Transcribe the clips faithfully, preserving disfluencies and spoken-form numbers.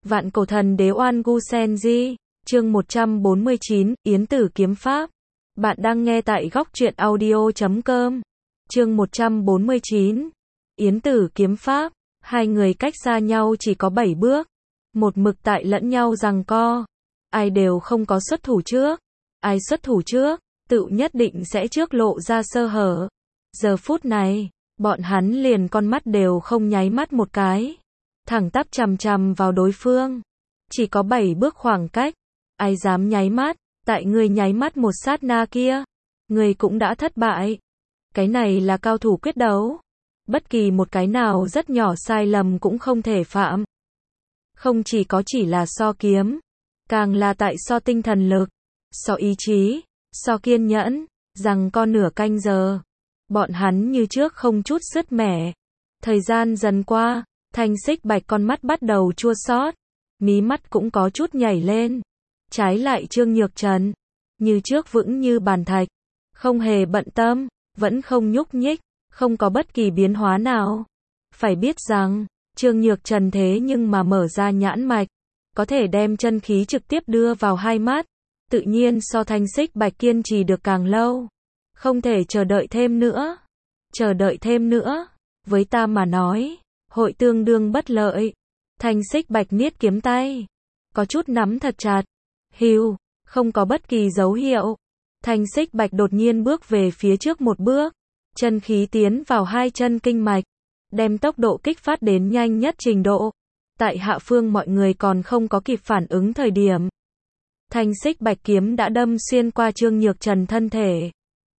Vạn cổ thần đế Oan Gu Sen Di, chương một trăm bốn mươi chín, Yến Tử kiếm pháp. Bạn đang nghe tại góc truyện audio chấm com. Chương một trăm bốn mươi chín, Yến Tử kiếm pháp. Hai người cách xa nhau chỉ có bảy bước, một mực tại lẫn nhau giằng co. Ai đều không có xuất thủ trước. Ai xuất thủ trước, tự nhất định sẽ trước lộ ra sơ hở. Giờ phút này, bọn hắn liền con mắt đều không nháy mắt một cái, thẳng tắp chằm chằm vào đối phương. Chỉ có bảy bước khoảng cách, ai dám nháy mắt, tại người nháy mắt một sát na kia, người cũng đã thất bại. Cái này là cao thủ quyết đấu, bất kỳ một cái nào rất nhỏ sai lầm cũng không thể phạm. Không chỉ có chỉ là so kiếm, càng là tại so tinh thần lực, so ý chí, so kiên nhẫn, rằng con nửa canh giờ. Bọn hắn như trước không chút sứt mẻ. Thời gian dần qua, Thanh Xích Bạch con mắt bắt đầu chua xót, mí mắt cũng có chút nhảy lên. Trái lại Trương Nhược Trần, như trước vững như bàn thạch, không hề bận tâm, vẫn không nhúc nhích, không có bất kỳ biến hóa nào. Phải biết rằng, Trương Nhược Trần thế nhưng mà mở ra nhãn mạch, có thể đem chân khí trực tiếp đưa vào hai mắt, tự nhiên so Thanh Xích Bạch kiên trì được càng lâu. Không thể chờ đợi thêm nữa. Chờ đợi thêm nữa, với ta mà nói, hội tương đương bất lợi. Thanh Xích Bạch niết kiếm tay, có chút nắm thật chặt. Hưu, không có bất kỳ dấu hiệu. Thanh Xích Bạch đột nhiên bước về phía trước một bước, chân khí tiến vào hai chân kinh mạch, đem tốc độ kích phát đến nhanh nhất trình độ. Tại hạ phương mọi người còn không có kịp phản ứng thời điểm, Thanh Xích Bạch kiếm đã đâm xuyên qua Trương Nhược Trần thân thể.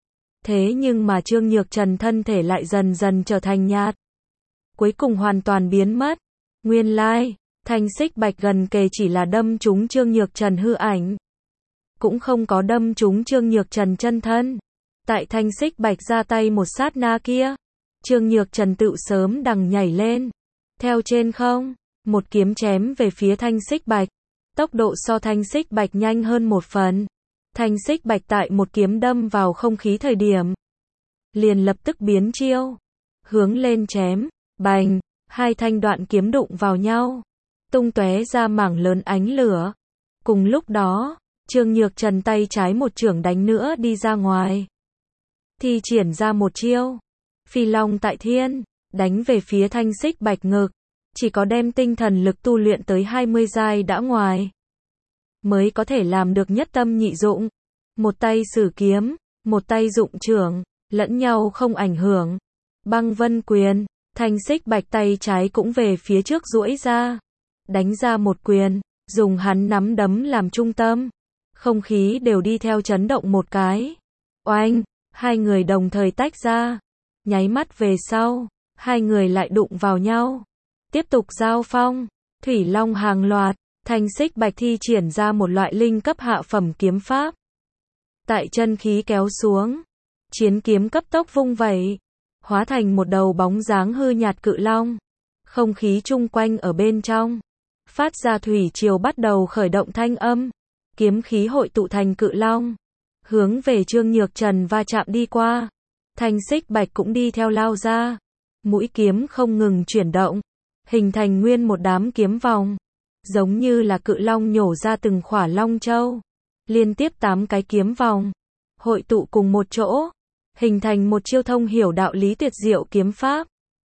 Thế nhưng mà Trương Nhược Trần thân thể lại dần dần trở thành nhạt, cuối cùng hoàn toàn biến mất. Nguyên lai, Thanh Xích Bạch gần kề chỉ là đâm trúng Trương Nhược Trần hư ảnh, cũng không có đâm trúng Trương Nhược Trần chân thân. Tại Thanh Xích Bạch ra tay một sát na kia, Trương Nhược Trần tự sớm đằng nhảy lên, theo trên không, một kiếm chém về phía Thanh Xích Bạch. Tốc độ so Thanh Xích Bạch nhanh hơn một phần. Thanh Xích Bạch tại một kiếm đâm vào không khí thời điểm, liền lập tức biến chiêu, hướng lên chém, bành, hai thanh đoạn kiếm đụng vào nhau, tung tóe ra mảng lớn ánh lửa. Cùng lúc đó, Trương Nhược Trần tay trái một chưởng đánh nữa đi ra ngoài, thi triển ra một chiêu, Phi Long tại thiên, đánh về phía Thanh Xích Bạch ngực. Chỉ có đem tinh thần lực tu luyện tới hai mươi giai đã ngoài, mới có thể làm được nhất tâm nhị dụng. Một tay sử kiếm, một tay dụng chưởng, lẫn nhau không ảnh hưởng. Băng Vân Quyền, Thanh Xích Bạch tay trái cũng về phía trước duỗi ra, đánh ra một quyền, dùng hắn nắm đấm làm trung tâm. Không khí đều đi theo chấn động một cái. Oanh, hai người đồng thời tách ra. Nháy mắt về sau, hai người lại đụng vào nhau. Tiếp tục giao phong, Thủy Long hàng loạt. Thanh Xích Bạch thi triển ra một loại linh cấp hạ phẩm kiếm pháp. Tại chân khí kéo xuống, chiến kiếm cấp tốc vung vẩy, hóa thành một đầu bóng dáng hư nhạt cự long. Không khí chung quanh ở bên trong, phát ra thủy triều bắt đầu khởi động thanh âm. Kiếm khí hội tụ thành cự long, hướng về Trương Nhược Trần va chạm đi qua. Thanh Xích Bạch cũng đi theo lao ra, mũi kiếm không ngừng chuyển động, hình thành nguyên một đám kiếm vòng, giống như là cự long nhổ ra từng khỏa long châu. Liên tiếp tám cái kiếm vòng, hội tụ cùng một chỗ, hình thành một chiêu thông hiểu đạo lý tuyệt diệu kiếm pháp.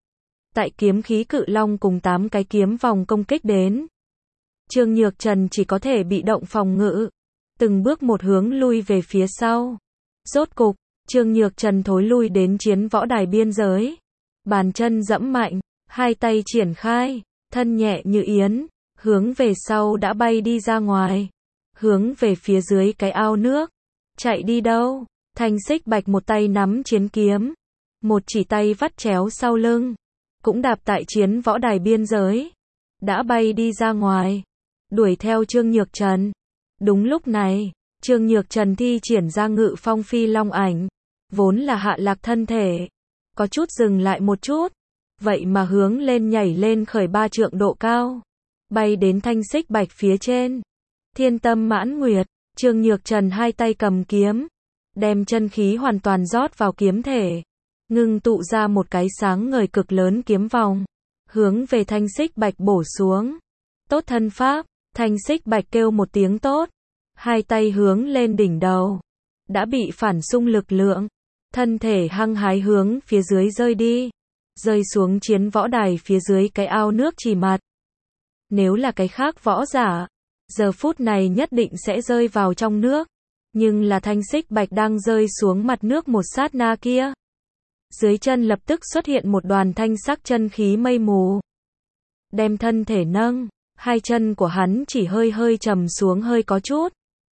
Tại kiếm khí cự long cùng tám cái kiếm vòng công kích đến, Trương Nhược Trần chỉ có thể bị động phòng ngự, từng bước một hướng lui về phía sau. Rốt cục, Trương Nhược Trần thối lui đến chiến võ đài biên giới, bàn chân dẫm mạnh, hai tay triển khai, thân nhẹ như yến, hướng về sau đã bay đi ra ngoài, hướng về phía dưới cái ao nước. Chạy đi đâu? Thanh Xích Bạch một tay nắm chiến kiếm, một chỉ tay vắt chéo sau lưng, cũng đạp tại chiến võ đài biên giới, đã bay đi ra ngoài, đuổi theo Trương Nhược Trần. Đúng lúc này, Trương Nhược Trần thi triển ra Ngự Phong Phi Long ảnh, vốn là hạ lạc thân thể, có chút dừng lại một chút, vậy mà hướng lên nhảy lên khởi ba trượng độ cao, bay đến Thanh Xích Bạch phía trên. Thiên Tâm Mãn Nguyệt, Trương Nhược Trần hai tay cầm kiếm, đem chân khí hoàn toàn rót vào kiếm thể, ngưng tụ ra một cái sáng ngời cực lớn kiếm vòng, hướng về Thanh Xích Bạch bổ xuống. Tốt thân pháp, Thanh Xích Bạch kêu một tiếng tốt. Hai tay hướng lên đỉnh đầu. Đã bị phản xung lực lượng. Thân thể hăng hái hướng phía dưới rơi đi. Rơi xuống chiến võ đài phía dưới cái ao nước chỉ mặt. Nếu là cái khác võ giả, giờ phút này nhất định sẽ rơi vào trong nước. Nhưng là Thanh Xích Bạch đang rơi xuống mặt nước một sát na kia. Dưới chân lập tức xuất hiện một đoàn thanh sắc chân khí mây mù. Đem thân thể nâng, hai chân của hắn chỉ hơi hơi trầm xuống hơi có chút.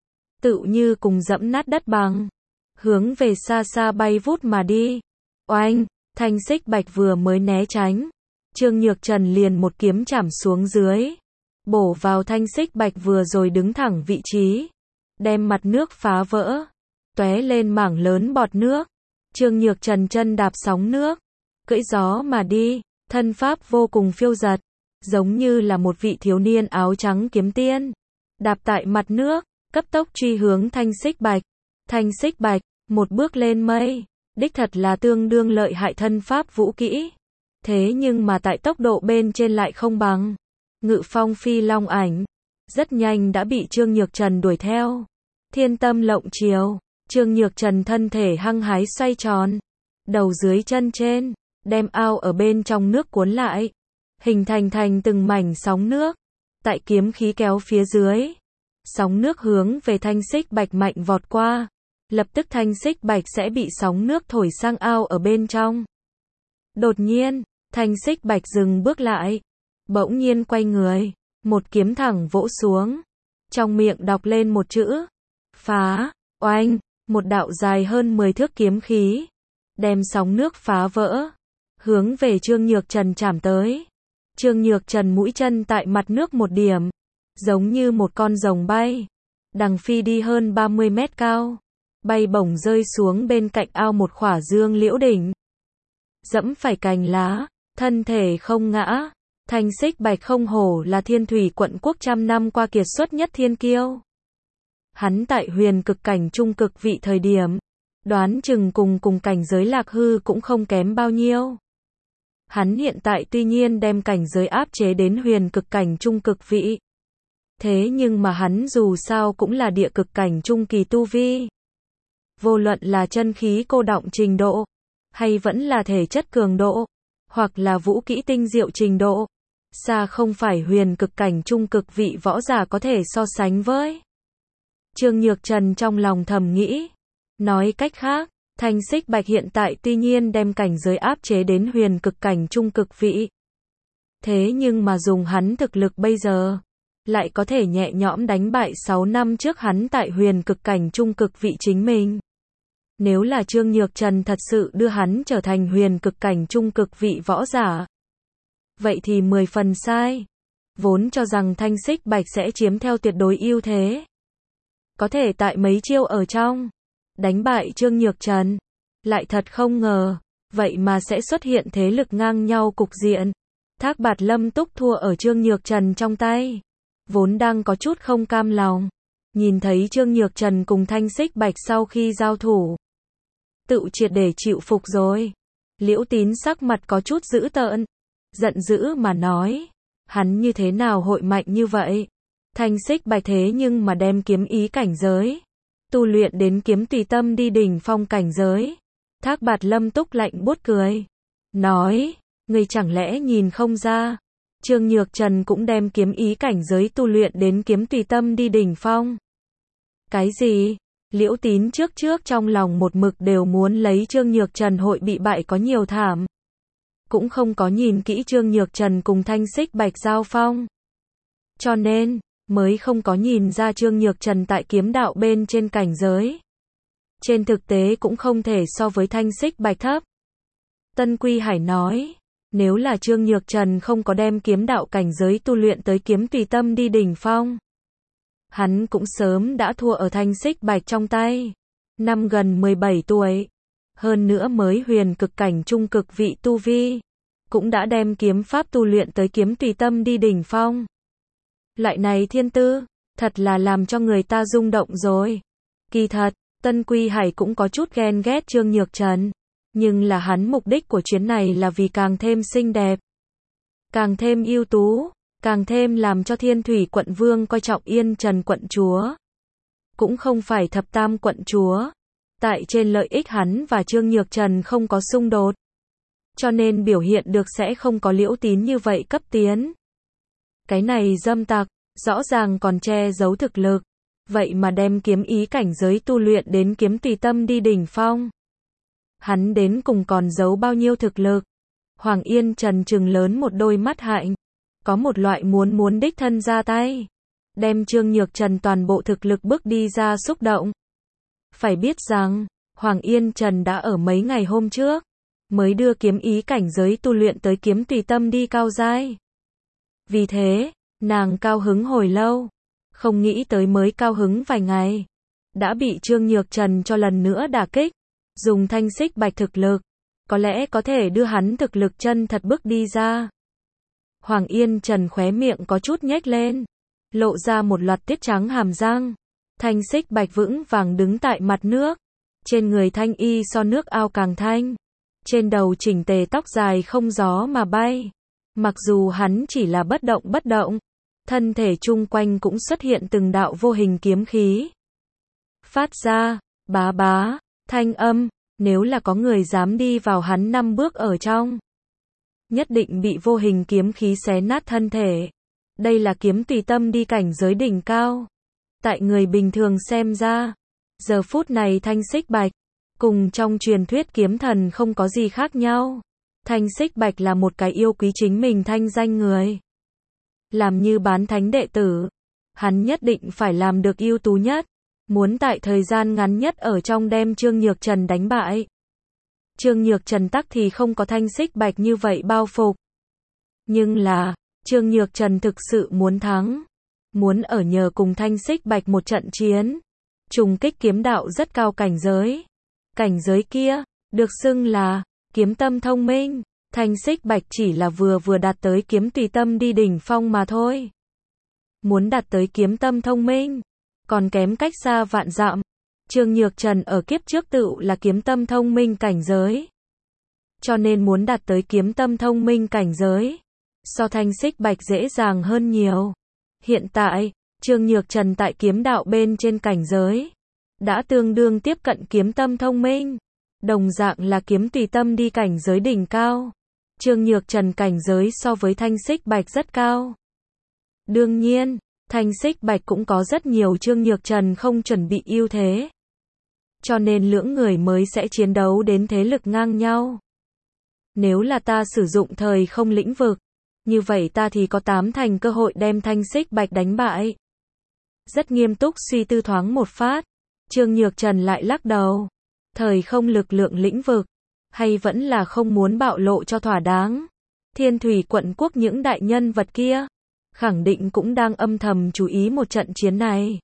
Tự như cùng dẫm nát đất bằng. Hướng về xa xa bay vút mà đi. Oanh, Thanh Xích Bạch vừa mới né tránh. Trương Nhược Trần liền một kiếm chảm xuống dưới. Bổ vào Thanh Xích Bạch vừa rồi đứng thẳng vị trí. Đem mặt nước phá vỡ. Tóe lên mảng lớn bọt nước. Trương Nhược Trần chân đạp sóng nước. Cưỡi gió mà đi. Thân pháp vô cùng phiêu dật. Giống như là một vị thiếu niên áo trắng kiếm tiên. Đạp tại mặt nước. Cấp tốc truy hướng Thanh Xích Bạch. Thanh Xích Bạch, một bước lên mây. Đích thật là tương đương lợi hại thân pháp vũ kỹ. Thế nhưng mà tại tốc độ bên trên lại không bằng. Ngự phong phi long ảnh. Rất nhanh đã bị Trương Nhược Trần đuổi theo. Thiên tâm lộng chiều. Trương Nhược Trần thân thể hăng hái xoay tròn. Đầu dưới chân trên. Đem ao ở bên trong nước cuốn lại. Hình thành thành từng mảnh sóng nước. Tại kiếm khí kéo phía dưới. Sóng nước hướng về Thanh Xích Bạch mạnh vọt qua. Lập tức Thanh Xích Bạch sẽ bị sóng nước thổi sang ao ở bên trong. Đột nhiên, Thanh Xích Bạch dừng bước lại. Bỗng nhiên quay người. Một kiếm thẳng vỗ xuống. Trong miệng đọc lên một chữ. Phá, oanh, một đạo dài hơn mười thước kiếm khí. Đem sóng nước phá vỡ. Hướng về Trương Nhược Trần chạm tới. Trương Nhược Trần mũi chân tại mặt nước một điểm. Giống như một con rồng bay. Đằng phi đi hơn ba mươi mét cao. Bay bổng rơi xuống bên cạnh ao một khỏa dương liễu đỉnh. Dẫm phải cành lá. Thân thể không ngã. Thanh Xích Bạch không hổ là Thiên Thủy quận quốc trăm năm qua kiệt xuất nhất thiên kiêu. Hắn tại huyền cực cảnh trung cực vị thời điểm. Đoán chừng cùng cùng cảnh giới Lạc Hư cũng không kém bao nhiêu. Hắn hiện tại tuy nhiên đem cảnh giới áp chế đến huyền cực cảnh trung cực vị. Thế nhưng mà hắn dù sao cũng là địa cực cảnh trung kỳ tu vi. Vô luận là chân khí cô đọng trình độ, hay vẫn là thể chất cường độ, hoặc là vũ kỹ tinh diệu trình độ, xa không phải huyền cực cảnh trung cực vị võ giả có thể so sánh với. Trương Nhược Trần trong lòng thầm nghĩ. Nói cách khác, Thanh Xích Bạch hiện tại tuy nhiên đem cảnh giới áp chế đến huyền cực cảnh trung cực vị. Thế nhưng mà dùng hắn thực lực bây giờ, lại có thể nhẹ nhõm đánh bại sáu năm trước hắn tại huyền cực cảnh trung cực vị chính mình. Nếu là Trương Nhược Trần thật sự đưa hắn trở thành huyền cực cảnh trung cực vị võ giả, vậy thì mười phần sai. Vốn cho rằng Thanh Xích Bạch sẽ chiếm theo tuyệt đối ưu thế. Có thể tại mấy chiêu ở trong, đánh bại Trương Nhược Trần. Lại thật không ngờ, vậy mà sẽ xuất hiện thế lực ngang nhau cục diện. Thác Bạt Lâm Túc thua ở Trương Nhược Trần trong tay. Vốn đang có chút không cam lòng. Nhìn thấy Trương Nhược Trần cùng Thanh Xích Bạch sau khi giao thủ. Tự triệt để chịu phục rồi. Liễu Tín sắc mặt có chút dữ tợn. Giận dữ mà nói. Hắn như thế nào hội mạnh như vậy? Thanh Xích Bạch thế nhưng mà đem kiếm ý cảnh giới. Tu luyện đến kiếm tùy tâm đi đỉnh phong cảnh giới. Thác Bạt Lâm Túc lạnh buốt cười. Nói, ngươi chẳng lẽ nhìn không ra. Trương Nhược Trần cũng đem kiếm ý cảnh giới tu luyện đến kiếm tùy tâm đi đỉnh phong. Cái gì? Liễu Tín trước trước trong lòng một mực đều muốn lấy Trương Nhược Trần hội bị bại có nhiều thảm. Cũng không có nhìn kỹ Trương Nhược Trần cùng Thanh Xích Bạch giao phong. Cho nên, mới không có nhìn ra Trương Nhược Trần tại kiếm đạo bên trên cảnh giới. Trên thực tế cũng không thể so với Thanh Xích Bạch thấp. Tân Quy Hải nói, nếu là Trương Nhược Trần không có đem kiếm đạo cảnh giới tu luyện tới kiếm tùy tâm đi đỉnh phong, hắn cũng sớm đã thua ở Thanh Xích Bạch trong tay. Năm gần mười bảy tuổi, hơn nữa mới huyền cực cảnh trung cực vị tu vi, cũng đã đem kiếm pháp tu luyện tới kiếm tùy tâm đi đỉnh phong. Loại này thiên tư, thật là làm cho người ta rung động rồi. Kỳ thật, Tân Quy Hải cũng có chút ghen ghét Trương Nhược Trần. Nhưng là hắn mục đích của chuyến này là vì càng thêm xinh đẹp, càng thêm ưu tú, càng thêm làm cho Thiên Thủy quận vương coi trọng Yên Trần quận chúa. Cũng không phải thập tam quận chúa. Tại trên lợi ích hắn và Trương Nhược Trần không có xung đột. Cho nên biểu hiện được sẽ không có Liễu Tín như vậy cấp tiến. Cái này dâm tặc, rõ ràng còn che giấu thực lực. Vậy mà đem kiếm ý cảnh giới tu luyện đến kiếm tùy tâm đi đỉnh phong. Hắn đến cùng còn giấu bao nhiêu thực lực. Hoàng Yên Trần trừng lớn một đôi mắt hạnh. Có một loại muốn muốn đích thân ra tay. Đem Trương Nhược Trần toàn bộ thực lực bước đi ra xúc động. Phải biết rằng, Hoàng Yên Trần đã ở mấy ngày hôm trước. Mới đưa kiếm ý cảnh giới tu luyện tới kiếm tùy tâm đi cao giai. Vì thế, nàng cao hứng hồi lâu. Không nghĩ tới mới cao hứng vài ngày. Đã bị Trương Nhược Trần cho lần nữa đả kích. Dùng thanh xích bạch thực lực. Có lẽ có thể đưa hắn thực lực chân thật bước đi ra. Hoàng Yên Trần khóe miệng có chút nhếch lên. Lộ ra một loạt tiết trắng hàm răng. Thanh xích bạch vững vàng đứng tại mặt nước. Trên người thanh y so nước ao càng thanh. Trên đầu chỉnh tề tóc dài không gió mà bay. Mặc dù hắn chỉ là bất động bất động. Thân thể chung quanh cũng xuất hiện từng đạo vô hình kiếm khí. Phát ra, bá bá, thanh âm. Nếu là có người dám đi vào hắn năm bước ở trong. Nhất định bị vô hình kiếm khí xé nát thân thể. Đây là kiếm tùy tâm đi cảnh giới đỉnh cao. Tại người bình thường xem ra. Giờ phút này thanh xích bạch. Cùng trong truyền thuyết kiếm thần không có gì khác nhau. Thanh xích bạch là một cái yêu quý chính mình thanh danh người. Làm như bán thánh đệ tử. Hắn nhất định phải làm được ưu tú nhất. Muốn tại thời gian ngắn nhất ở trong đem Trương Nhược Trần đánh bại. Trương Nhược Trần tắc thì không có thanh xích bạch như vậy bao phục. Nhưng là, Trương Nhược Trần thực sự muốn thắng. Muốn ở nhờ cùng thanh xích bạch một trận chiến. Trùng kích kiếm đạo rất cao cảnh giới. Cảnh giới kia, được xưng là, kiếm tâm thông minh. Thanh xích bạch chỉ là vừa vừa đạt tới kiếm tùy tâm đi đỉnh phong mà thôi. Muốn đạt tới kiếm tâm thông minh. Còn kém cách xa vạn dặm. Trương Nhược Trần ở kiếp trước tự là kiếm tâm thông minh cảnh giới. Cho nên muốn đạt tới kiếm tâm thông minh cảnh giới. So thanh xích bạch dễ dàng hơn nhiều. Hiện tại, Trương Nhược Trần tại kiếm đạo bên trên cảnh giới. Đã tương đương tiếp cận kiếm tâm thông minh. Đồng dạng là kiếm tùy tâm đi cảnh giới đỉnh cao. Trương Nhược Trần cảnh giới so với thanh xích bạch rất cao. Đương nhiên, thanh xích bạch cũng có rất nhiều Trương Nhược Trần không chuẩn bị ưu thế. Cho nên lưỡng người mới sẽ chiến đấu đến thế lực ngang nhau. Nếu là ta sử dụng thời không lĩnh vực, như vậy ta thì có tám thành cơ hội đem thanh xích bạch đánh bại. Rất nghiêm túc suy tư thoáng một phát. Trương Nhược Trần lại lắc đầu. Thời không lực lượng lĩnh vực. Hay vẫn là không muốn bạo lộ cho thỏa đáng. Thiên Thủy quận quốc những đại nhân vật kia. Khẳng định cũng đang âm thầm chú ý một trận chiến này.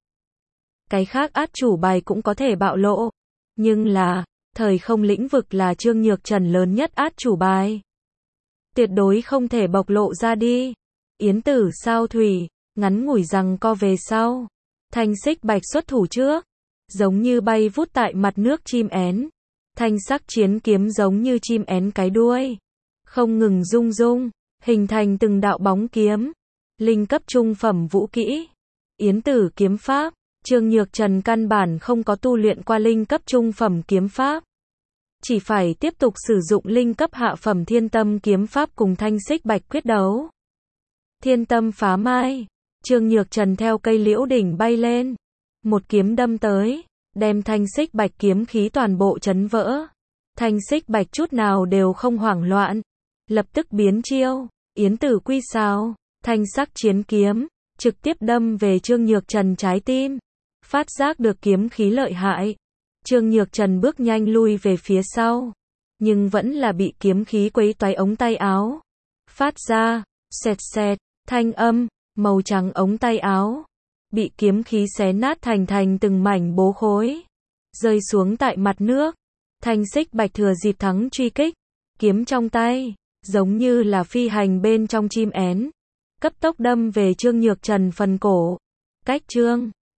Cái khác át chủ bài cũng có thể bạo lộ. Nhưng là, thời không lĩnh vực là Trương Nhược Trần lớn nhất át chủ bài. Tuyệt đối không thể bộc lộ ra đi. Yến tử sao thủy, ngắn ngủi rằng co về sau. Thanh xích bạch xuất thủ trước. Giống như bay vút tại mặt nước chim én. Thanh sắc chiến kiếm giống như chim én cái đuôi. Không ngừng rung rung, hình thành từng đạo bóng kiếm. Linh cấp trung phẩm vũ kỹ. Yến tử kiếm pháp. Trương Nhược Trần căn bản không có tu luyện qua linh cấp trung phẩm kiếm pháp. Chỉ phải tiếp tục sử dụng linh cấp hạ phẩm thiên tâm kiếm pháp cùng thanh xích bạch quyết đấu. Thiên tâm phá mai. Trương Nhược Trần theo cây liễu đỉnh bay lên. Một kiếm đâm tới. Đem thanh xích bạch kiếm khí toàn bộ chấn vỡ. Thanh xích bạch chút nào đều không hoảng loạn. Lập tức biến chiêu. Yến tử quy sao. Thanh sắc chiến kiếm. Trực tiếp đâm về Trương Nhược Trần trái tim. Phát giác được kiếm khí lợi hại. Trương Nhược Trần bước nhanh lui về phía sau. Nhưng vẫn là bị kiếm khí quấy toái ống tay áo. Phát ra, xẹt xẹt, thanh âm, màu trắng ống tay áo. Bị kiếm khí xé nát thành thành từng mảnh bố khối. Rơi xuống tại mặt nước. Thanh xích bạch thừa dịp thắng truy kích. Kiếm trong tay, giống như là phi hành bên trong chim én. Cấp tốc đâm về Trương Nhược Trần phần cổ. Cách Trương